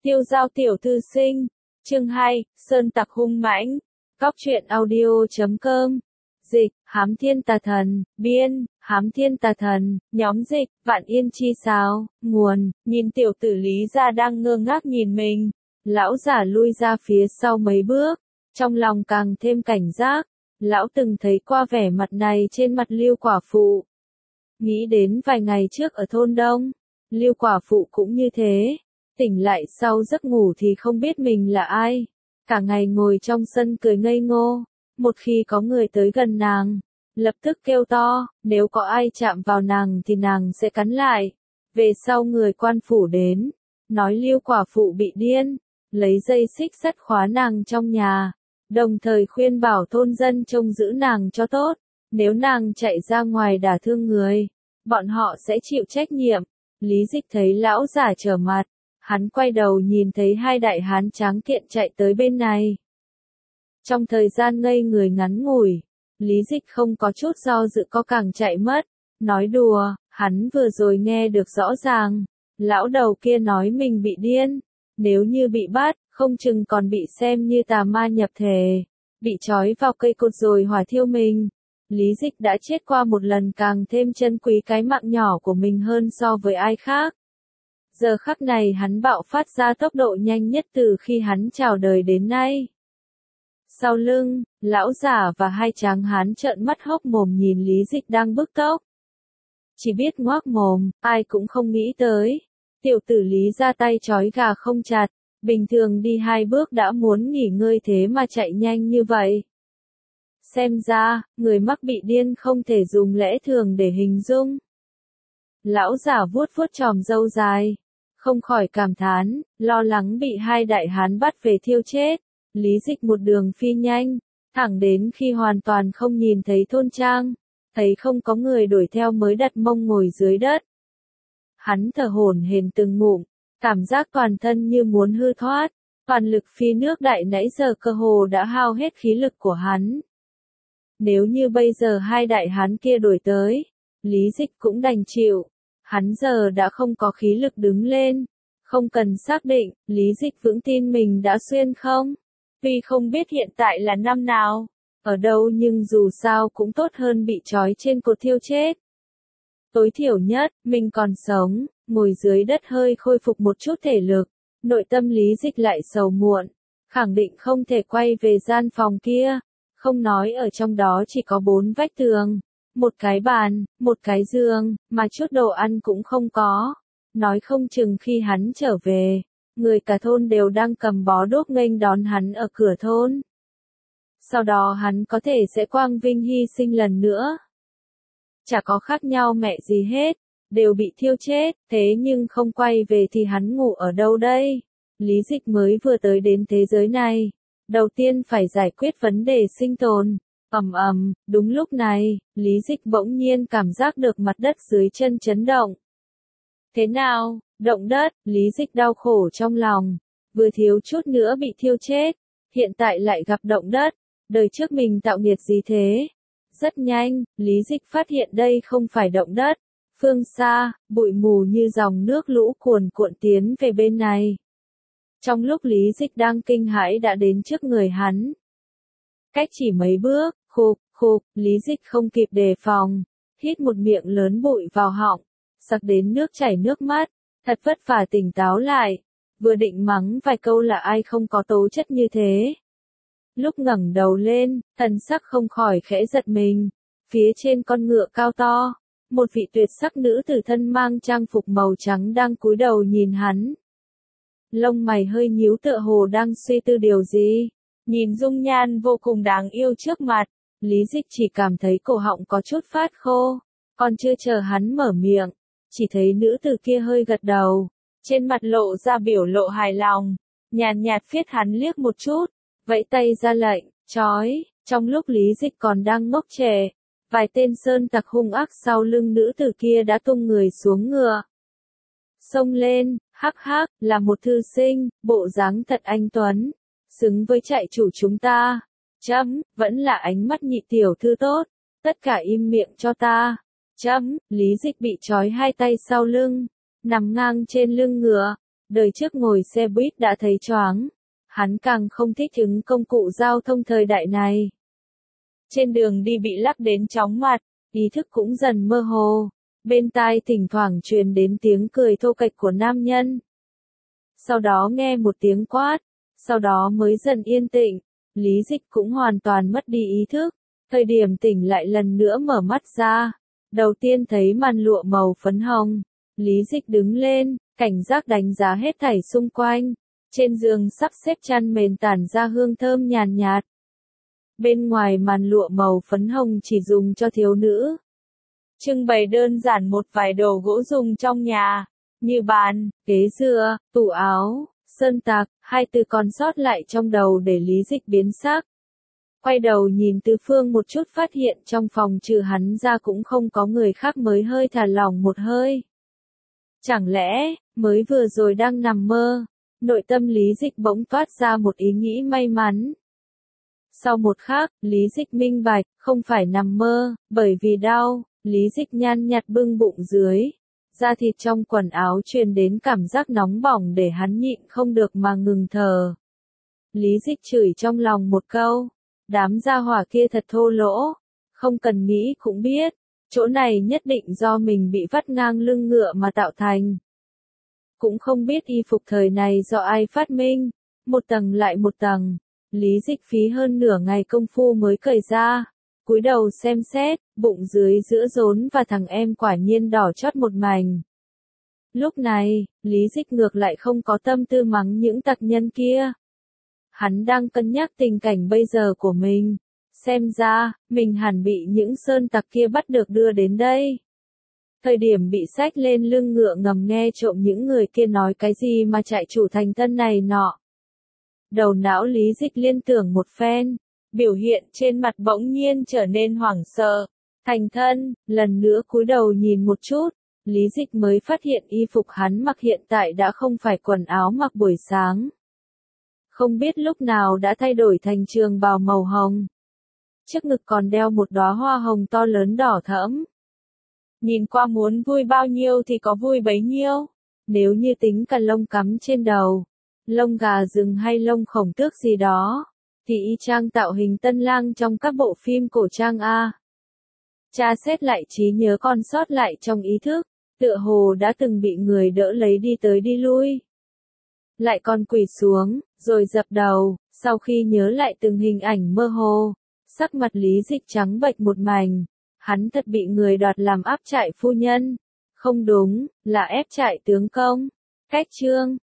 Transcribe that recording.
Tiêu giao tiểu thư sinh, chương 2, Sơn tặc hung mãnh, Cóc truyện audio.com, dịch, Hám Thiên Tà Thần, biên, Hám Thiên Tà Thần, nhóm dịch, Vạn Yên Chi Sáo, nguồn, nhìn tiểu tử Lý gia đang ngơ ngác nhìn mình, lão giả lui ra phía sau mấy bước, trong lòng càng thêm cảnh giác, lão từng thấy qua vẻ mặt này trên mặt Lưu quả phụ. Nghĩ đến vài ngày trước ở thôn Đông, Lưu quả phụ cũng như thế. Tỉnh lại sau giấc ngủ thì không biết mình là ai. Cả ngày ngồi trong sân cười ngây ngô. Một khi có người tới gần nàng, lập tức kêu to, nếu có ai chạm vào nàng thì nàng sẽ cắn lại. Về sau người quan phủ đến, nói Lưu quả phụ bị điên, lấy dây xích sắt khóa nàng trong nhà, đồng thời khuyên bảo thôn dân trông giữ nàng cho tốt. Nếu nàng chạy ra ngoài đả thương người, bọn họ sẽ chịu trách nhiệm. Lý Dịch thấy lão giả trở mặt. Hắn quay đầu nhìn thấy hai đại hán tráng kiện chạy tới bên này. Trong thời gian ngây người ngắn ngủi, Lý Dịch không có chút do dự có càng chạy mất. Nói đùa, hắn vừa rồi nghe được rõ ràng. Lão đầu kia nói mình bị điên. Nếu như bị bắt, không chừng còn bị xem như tà ma nhập thể. Bị trói vào cây cột rồi hỏa thiêu mình. Lý Dịch đã chết qua một lần càng thêm trân quý cái mạng nhỏ của mình hơn so với ai khác. Giờ khắc này hắn bạo phát ra tốc độ nhanh nhất từ khi hắn chào đời đến nay. Sau lưng, lão giả và hai tráng hán trợn mắt hốc mồm nhìn Lý Dịch đang bức tốc. Chỉ biết ngoác mồm, ai cũng không nghĩ tới. Tiểu tử Lý ra tay trói gà không chặt, bình thường đi 2 bước đã muốn nghỉ ngơi thế mà chạy nhanh như vậy. Xem ra, người mắc bị điên không thể dùng lẽ thường để hình dung. Lão giả vuốt vuốt chòm râu dài. Không khỏi cảm thán, lo lắng bị hai đại hán bắt về thiêu chết. Lý Dịch một đường phi nhanh, thẳng đến khi hoàn toàn không nhìn thấy thôn trang, thấy không có người đuổi theo mới đặt mông ngồi dưới đất. Hắn thở hổn hển từng ngụm, cảm giác toàn thân như muốn hư thoát, toàn lực phi nước đại nãy giờ cơ hồ đã hao hết khí lực của hắn. Nếu như bây giờ hai đại hán kia đuổi tới, Lý Dịch cũng đành chịu. Hắn giờ đã không có khí lực đứng lên, không cần xác định, Lý Dịch vững tin mình đã xuyên không. Tuy không biết hiện tại là năm nào, ở đâu nhưng dù sao cũng tốt hơn bị trói trên cột thiêu chết. Tối thiểu nhất, mình còn sống, ngồi dưới đất hơi khôi phục một chút thể lực, nội tâm Lý Dịch lại sầu muộn, khẳng định không thể quay về gian phòng kia, không nói ở trong đó chỉ có 4 vách tường. Một cái bàn, một cái giường, mà chút đồ ăn cũng không có. Nói không chừng khi hắn trở về, người cả thôn đều đang cầm bó đuốc nghênh đón hắn ở cửa thôn. Sau đó hắn có thể sẽ quang vinh hy sinh lần nữa. Chả có khác nhau mẹ gì hết, đều bị thiêu chết, thế nhưng không quay về thì hắn ngủ ở đâu đây? Lý Dịch mới vừa tới đến thế giới này, đầu tiên phải giải quyết vấn đề sinh tồn. Đúng lúc này, Lý Dịch bỗng nhiên cảm giác được mặt đất dưới chân chấn động. Thế nào, động đất, Lý Dịch đau khổ trong lòng, vừa thiếu chút nữa bị thiêu chết, hiện tại lại gặp động đất, đời trước mình tạo nghiệt gì thế? Rất nhanh, Lý Dịch phát hiện đây không phải động đất, phương xa, bụi mù như dòng nước lũ cuồn cuộn tiến về bên này. Trong lúc Lý Dịch đang kinh hãi đã đến trước người hắn. Cách chỉ mấy bước, khục, Lý Dịch không kịp đề phòng, hít một miệng lớn bụi vào họng, sặc đến nước chảy nước mắt, thật vất vả tỉnh táo lại, vừa định mắng vài câu là ai không có tố chất như thế. Lúc ngẩng đầu lên, thần sắc không khỏi khẽ giật mình, phía trên con ngựa cao to, một vị tuyệt sắc nữ tử thân mang trang phục màu trắng đang cúi đầu nhìn hắn. Lông mày hơi nhíu tựa hồ đang suy tư điều gì. Nhìn dung nhan vô cùng đáng yêu trước mặt, Lý Dịch chỉ cảm thấy cổ họng có chút phát khô, còn chưa chờ hắn mở miệng, chỉ thấy nữ tử kia hơi gật đầu, trên mặt lộ ra biểu lộ hài lòng, nhàn nhạt phiết hắn liếc một chút, vẫy tay ra lệnh, trói. Trong lúc Lý Dịch còn đang ngốc trệ, vài tên sơn tặc hung ác sau lưng nữ tử kia đã tung người xuống ngựa. Xông lên, hắc, là một thư sinh, bộ dáng thật anh tuấn. Xứng với trại chủ chúng ta. Vẫn là ánh mắt nhị tiểu thư tốt. Tất cả im miệng cho ta. Lý Dịch bị trói hai tay sau lưng, nằm ngang trên lưng ngựa. đời trước ngồi xe buýt đã thấy choáng. Hắn càng không thích ứng công cụ giao thông thời đại này. Trên đường đi bị lắc đến chóng mặt, ý thức cũng dần mơ hồ. Bên tai thỉnh thoảng truyền đến tiếng cười thô kệch của nam nhân. Sau đó nghe một tiếng quát, sau đó mới dần yên tĩnh. Lý Dịch cũng hoàn toàn mất đi ý thức. Thời điểm tỉnh lại lần nữa mở mắt ra. Đầu tiên thấy màn lụa màu phấn hồng. Lý Dịch đứng lên, cảnh giác đánh giá hết thảy xung quanh. Trên giường sắp xếp chăn mền tản ra hương thơm nhàn nhạt. Bên ngoài màn lụa màu phấn hồng chỉ dùng cho thiếu nữ. Trưng bày đơn giản một vài đồ gỗ dùng trong nhà, như bàn, ghế dựa, tủ áo, sơn tạc, hai từ còn sót lại trong đầu để Lý Dịch biến sắc. Quay đầu nhìn tứ phương một chút phát hiện trong phòng trừ hắn ra cũng không có người khác mới hơi thả lỏng một hơi. Chẳng lẽ, mới vừa rồi đang nằm mơ, nội tâm Lý Dịch bỗng toát ra một ý nghĩ may mắn. Sau một khắc, Lý Dịch minh bạch, không phải nằm mơ, bởi vì đau, Lý Dịch nhăn nhặt bưng bụng dưới. Da thịt trong quần áo truyền đến cảm giác nóng bỏng để hắn nhịn không được mà ngừng thở. Lý Dịch chửi trong lòng một câu, đám gia hỏa kia thật thô lỗ, không cần nghĩ cũng biết, chỗ này nhất định do mình bị vắt ngang lưng ngựa mà tạo thành. Cũng không biết y phục thời này do ai phát minh, một tầng lại một tầng, Lý Dịch phí hơn nửa ngày công phu mới cởi ra, cúi đầu xem xét, bụng dưới giữa rốn và thằng em quả nhiên đỏ chót một mảnh. Lúc này, Lý Dịch ngược lại không có tâm tư mắng những tặc nhân kia. Hắn đang cân nhắc tình cảnh bây giờ của mình. Xem ra, mình hẳn bị những sơn tặc kia bắt được đưa đến đây. Thời điểm bị xách lên lưng ngựa ngầm nghe trộm những người kia nói cái gì mà trại chủ thành thân này nọ. Đầu não Lý Dịch liên tưởng một phen, biểu hiện trên mặt bỗng nhiên trở nên hoảng sợ. Thành thân, lần nữa cúi đầu nhìn một chút, Lý Dịch mới phát hiện y phục hắn mặc hiện tại đã không phải quần áo mặc buổi sáng. Không biết lúc nào đã thay đổi thành trường bào màu hồng. Trước ngực còn đeo một đóa hoa hồng to lớn đỏ thẫm. Nhìn qua muốn vui bao nhiêu thì có vui bấy nhiêu. Nếu như tính cả lông cắm trên đầu, lông gà rừng hay lông khổng tước gì đó, thì y chang tạo hình tân lang trong các bộ phim cổ trang A. Tra xét lại trí nhớ còn sót lại trong ý thức, tựa hồ đã từng bị người đỡ lấy đi tới đi lui. Lại còn quỳ xuống, rồi dập đầu, sau khi nhớ lại từng hình ảnh mơ hồ, sắc mặt Lý Dịch trắng bệch một mảnh, hắn thật bị người đoạt làm áp trại phu nhân. Không đúng, là ép trại tướng công. Cách chương